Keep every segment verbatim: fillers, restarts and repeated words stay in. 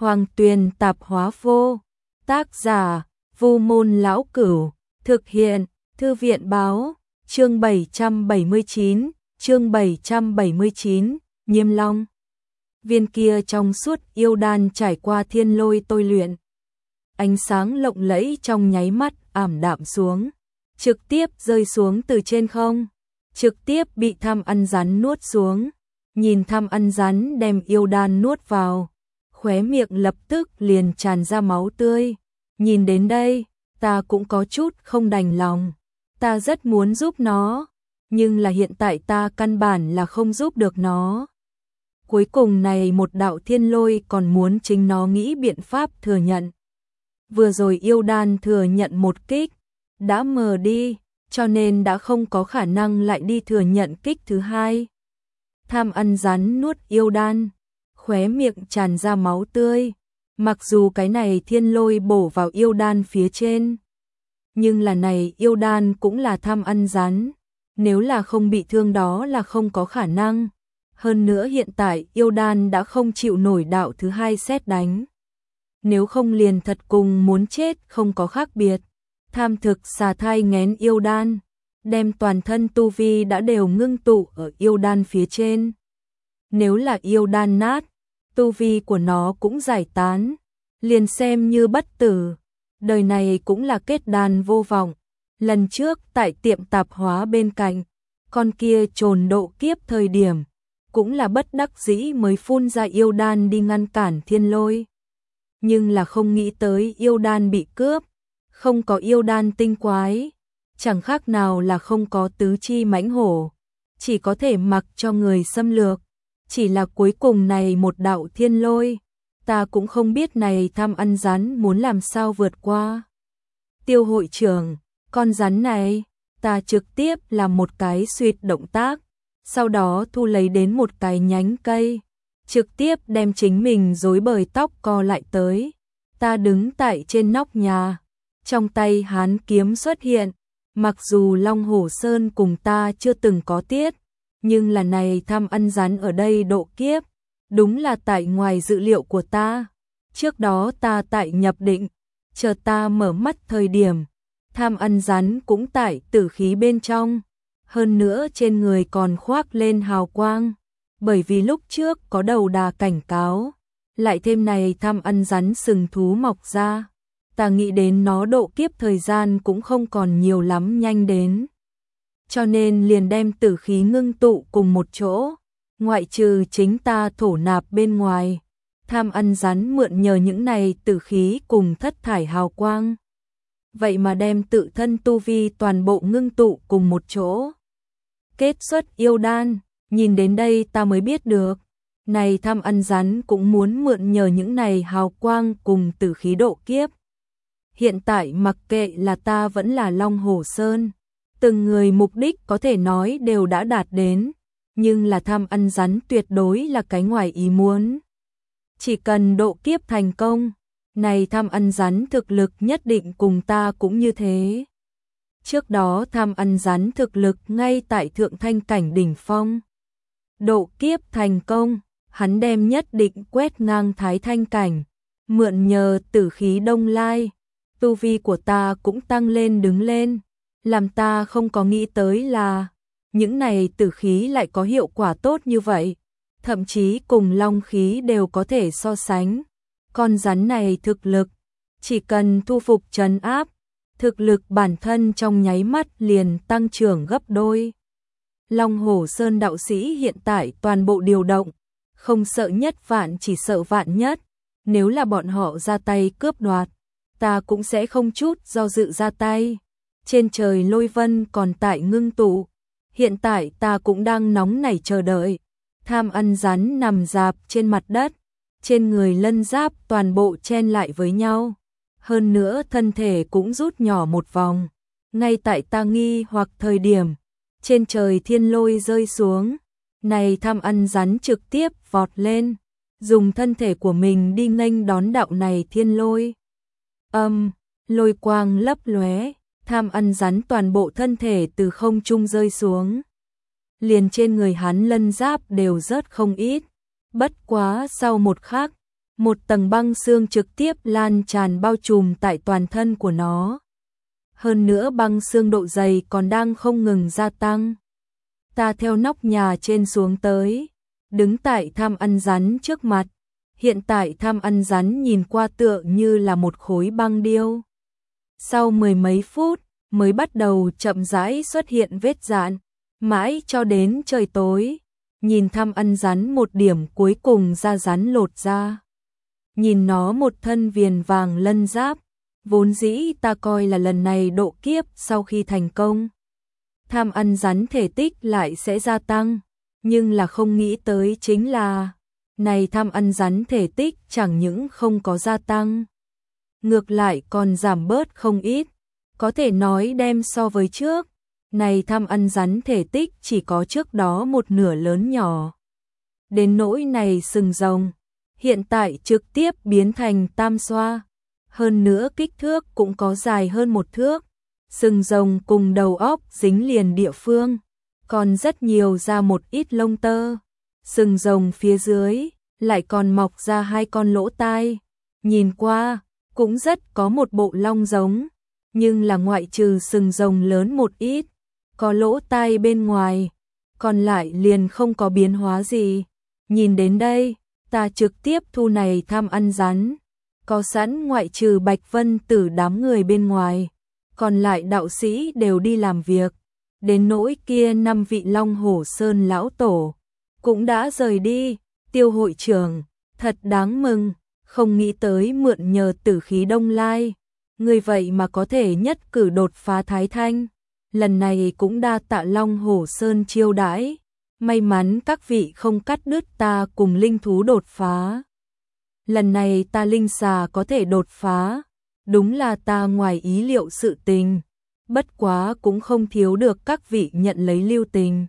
Hoàng Tuyền Tạp Hóa Vô. Tác giả: Vu Môn Lão Cửu. Thực hiện: Thư viện Báo. Chương bảy trăm bảy mươi chín, chương bảy trăm bảy mươi chín, Nhiêm Long. Viên kia trong suốt yêu đan trải qua thiên lôi tôi luyện. Ánh sáng lộng lẫy trong nháy mắt ảm đạm xuống, trực tiếp rơi xuống từ trên không, trực tiếp bị Tham Ăn Rắn nuốt xuống. Nhìn Tham Ăn Rắn đem yêu đan nuốt vào, khóe miệng lập tức liền tràn ra máu tươi. Nhìn đến đây, ta cũng có chút không đành lòng. Ta rất muốn giúp nó, nhưng là hiện tại ta căn bản là không giúp được nó. Cuối cùng này một đạo thiên lôi còn muốn chính nó nghĩ biện pháp thừa nhận. Vừa rồi yêu đan thừa nhận một kích, đã mờ đi, cho nên đã không có khả năng lại đi thừa nhận kích thứ hai. Tham Ăn Rắn nuốt yêu đan, khóe miệng tràn ra máu tươi. Mặc dù cái này thiên lôi bổ vào yêu đan phía trên, nhưng là này yêu đan cũng là Tham Ăn Rắn, nếu là không bị thương đó là không có khả năng. Hơn nữa hiện tại yêu đan đã không chịu nổi đạo thứ hai sét đánh. Nếu không liền thật cùng muốn chết không có khác biệt. Tham Thực xà thai nghén yêu đan, đem toàn thân tu vi đã đều ngưng tụ ở yêu đan phía trên. Nếu là yêu đan nát, tu vi của nó cũng giải tán, liền xem như bất tử. Đời này cũng là kết đàn vô vọng. Lần trước tại tiệm tạp hóa bên cạnh, con kia trồn độ kiếp thời điểm, cũng là bất đắc dĩ mới phun ra yêu đan đi ngăn cản thiên lôi. Nhưng là không nghĩ tới yêu đan bị cướp, không có yêu đan tinh quái, chẳng khác nào là không có tứ chi mãnh hổ, chỉ có thể mặc cho người xâm lược. Chỉ là cuối cùng này một đạo thiên lôi, ta cũng không biết này Tham Ăn Rắn muốn làm sao vượt qua. Tiêu hội trưởng, con rắn này, ta trực tiếp làm một cái xuyệt động tác, sau đó thu lấy đến một cái nhánh cây, trực tiếp đem chính mình rối bời tóc co lại tới. Ta đứng tại trên nóc nhà, trong tay hán kiếm xuất hiện. Mặc dù Long Hổ Sơn cùng ta chưa từng có tiết, nhưng là này Tham Ăn Rắn ở đây độ kiếp, đúng là tại ngoài dự liệu của ta. Trước đó ta tại nhập định, chờ ta mở mắt thời điểm, Tham Ăn Rắn cũng tại tử khí bên trong, hơn nữa trên người còn khoác lên hào quang, bởi vì lúc trước có đầu đà cảnh cáo, lại thêm này Tham Ăn Rắn sừng thú mọc ra, ta nghĩ đến nó độ kiếp thời gian cũng không còn nhiều lắm nhanh đến. Cho nên liền đem tử khí ngưng tụ cùng một chỗ, ngoại trừ chính ta thổ nạp bên ngoài, Tham Ăn Rắn mượn nhờ những này tử khí cùng thất thải hào quang. Vậy mà đem tự thân tu vi toàn bộ ngưng tụ cùng một chỗ. Kết xuất yêu đan, nhìn đến đây ta mới biết được, này Tham Ăn Rắn cũng muốn mượn nhờ những này hào quang cùng tử khí độ kiếp. Hiện tại mặc kệ là ta vẫn là Long Hổ Sơn, từng người mục đích có thể nói đều đã đạt đến, nhưng là Tham Ăn Rắn tuyệt đối là cái ngoài ý muốn. Chỉ cần độ kiếp thành công, này Tham Ăn Rắn thực lực nhất định cùng ta cũng như thế. Trước đó Tham Ăn Rắn thực lực ngay tại thượng thanh cảnh đỉnh phong. Độ kiếp thành công, hắn đem nhất định quét ngang thái thanh cảnh, mượn nhờ tử khí đông lai, tu vi của ta cũng tăng lên đứng lên. Làm ta không có nghĩ tới là những này tử khí lại có hiệu quả tốt như vậy, thậm chí cùng long khí đều có thể so sánh. Con rắn này thực lực, chỉ cần thu phục trấn áp, thực lực bản thân trong nháy mắt liền tăng trưởng gấp đôi. Long Hổ Sơn đạo sĩ hiện tại toàn bộ điều động, không sợ nhất vạn chỉ sợ vạn nhất, nếu là bọn họ ra tay cướp đoạt, ta cũng sẽ không chút do dự ra tay. Trên trời lôi vân còn tại ngưng tụ, hiện tại ta cũng đang nóng nảy chờ đợi. Tham Ăn Rắn nằm rạp trên mặt đất, trên người lân giáp toàn bộ chen lại với nhau, hơn nữa thân thể cũng rút nhỏ một vòng. Ngay tại ta nghi hoặc thời điểm, trên trời thiên lôi rơi xuống, này Tham Ăn Rắn trực tiếp vọt lên, dùng thân thể của mình đi nghênh đón đạo này thiên lôi. Âm, lôi quang lấp lóe, Tham Ăn Rắn toàn bộ thân thể từ không trung rơi xuống. Liền trên người hắn lân giáp đều rớt không ít. Bất quá sau một khắc, một tầng băng xương trực tiếp lan tràn bao trùm tại toàn thân của nó. Hơn nữa băng xương độ dày còn đang không ngừng gia tăng. Ta theo nóc nhà trên xuống tới, đứng tại tham ăn rắn trước mặt. Hiện tại tham ăn rắn nhìn qua tựa như là một khối băng điêu. Sau mười mấy phút mới bắt đầu chậm rãi xuất hiện vết rạn, mãi cho đến trời tối. Nhìn tham ăn rắn một điểm cuối cùng da rắn lột ra. Nhìn nó một thân viền vàng lân giáp, vốn dĩ ta coi là lần này độ kiếp sau khi thành công. Tham ăn rắn thể tích lại sẽ gia tăng, nhưng là không nghĩ tới chính là, này tham ăn rắn thể tích chẳng những không có gia tăng, ngược lại còn giảm bớt không ít, có thể nói đem so với trước, này tham ăn rắn thể tích chỉ có trước đó một nửa lớn nhỏ. Đến nỗi này sừng rồng, hiện tại trực tiếp biến thành tam xoa, hơn nữa kích thước cũng có dài hơn một thước, sừng rồng cùng đầu óc dính liền địa phương, còn rất nhiều ra một ít lông tơ, sừng rồng phía dưới lại còn mọc ra hai con lỗ tai, nhìn qua cũng rất có một bộ long giống, nhưng là ngoại trừ sừng rồng lớn một ít, có lỗ tai bên ngoài, còn lại liền không có biến hóa gì. Nhìn đến đây, ta trực tiếp thu này tham ăn rắn, có sẵn ngoại trừ Bạch Vân Tử đám người bên ngoài, còn lại đạo sĩ đều đi làm việc, đến nỗi kia năm vị Long Hổ Sơn lão tổ cũng đã rời đi. Tiêu hội trưởng, thật đáng mừng, không nghĩ tới mượn nhờ tử khí Đông Lai, người vậy mà có thể nhất cử đột phá Thái Thanh, lần này cũng đa tạ Long Hổ Sơn chiêu đãi, may mắn các vị không cắt đứt ta cùng linh thú đột phá. Lần này ta linh xà có thể đột phá, đúng là ta ngoài ý liệu sự tình, bất quá cũng không thiếu được các vị nhận lấy lưu tình.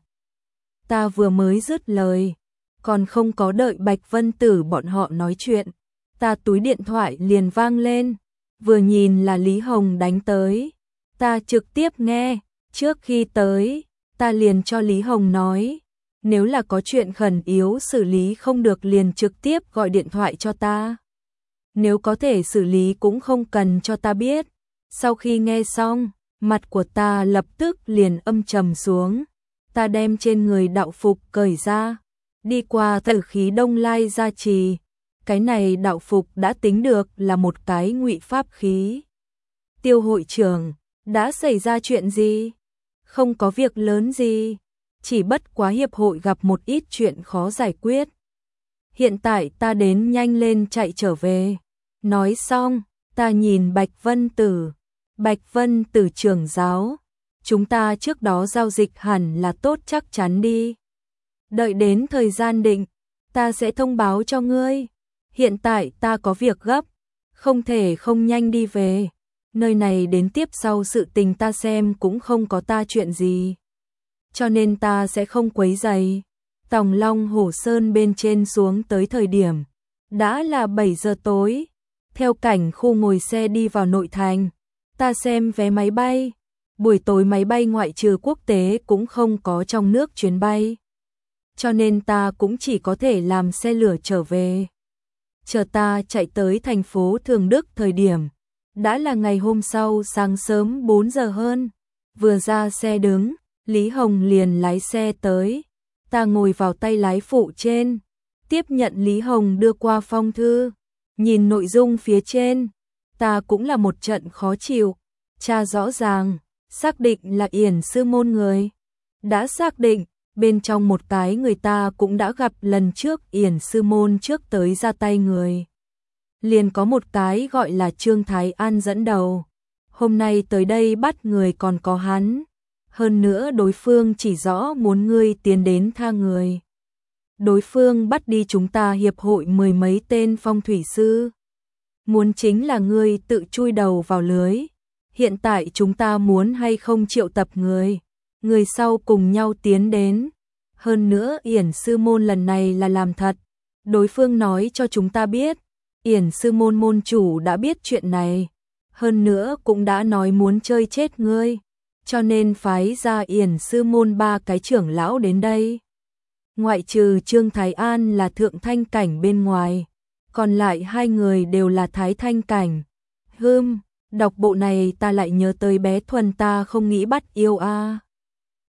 Ta vừa mới dứt lời, còn không có đợi Bạch Vân Tử bọn họ nói chuyện, ta túi điện thoại liền vang lên, vừa nhìn là Lý Hồng đánh tới, ta trực tiếp nghe, trước khi tới, ta liền cho Lý Hồng nói, nếu là có chuyện khẩn yếu xử lý không được liền trực tiếp gọi điện thoại cho ta. Nếu có thể xử lý cũng không cần cho ta biết. Sau khi nghe xong, mặt của ta lập tức liền âm trầm xuống. Ta đem trên người đạo phục cởi ra, đi qua tử khí Đông Lai gia trì. Cái này đạo phục đã tính được là một cái ngụy pháp khí. Tiêu hội trưởng, đã xảy ra chuyện gì? Không có việc lớn gì. Chỉ bất quá hiệp hội gặp một ít chuyện khó giải quyết. Hiện tại ta đến nhanh lên chạy trở về. Nói xong, ta nhìn Bạch Vân Tử. Bạch Vân Tử trưởng giáo, chúng ta trước đó giao dịch hẳn là tốt chắc chắn đi. Đợi đến thời gian định, ta sẽ thông báo cho ngươi. Hiện tại ta có việc gấp, không thể không nhanh đi về. Nơi này đến tiếp sau sự tình ta xem cũng không có ta chuyện gì. Cho nên ta sẽ không quấy rầy. Tòng Long Hổ Sơn bên trên xuống tới thời điểm, đã là bảy giờ tối. Theo cảnh khu ngồi xe đi vào nội thành, ta xem vé máy bay. Buổi tối máy bay ngoại trừ quốc tế cũng không có trong nước chuyến bay. Cho nên ta cũng chỉ có thể làm xe lửa trở về. Chờ ta chạy tới thành phố Thường Đức thời điểm, đã là ngày hôm sau sáng sớm bốn giờ hơn. Vừa ra xe đứng, Lý Hồng liền lái xe tới. Ta ngồi vào tay lái phụ trên, tiếp nhận Lý Hồng đưa qua phong thư. Nhìn nội dung phía trên, ta cũng là một trận khó chịu. Tra rõ ràng, xác định là Yển sư môn người. Đã xác định, bên trong một cái người ta cũng đã gặp lần trước Yển sư môn trước tới ra tay người. Liền có một cái gọi là Trương Thái An dẫn đầu. Hôm nay tới đây bắt người còn có hắn. Hơn nữa đối phương chỉ rõ muốn ngươi tiến đến tha người. Đối phương bắt đi chúng ta hiệp hội mười mấy tên phong thủy sư. Muốn chính là ngươi tự chui đầu vào lưới. Hiện tại chúng ta muốn hay không triệu tập người. Người sau cùng nhau tiến đến. Hơn nữa Yển sư môn lần này là làm thật. Đối phương nói cho chúng ta biết. Yển sư môn môn chủ đã biết chuyện này. Hơn nữa cũng đã nói muốn chơi chết ngươi. Cho nên phái ra Yển sư môn ba cái trưởng lão đến đây. Ngoại trừ Trương Thái An là thượng thanh cảnh bên ngoài, còn lại hai người đều là Thái Thanh cảnh. Hưm, đọc bộ này ta lại nhớ tới bé Thuần ta không nghĩ bắt yêu a.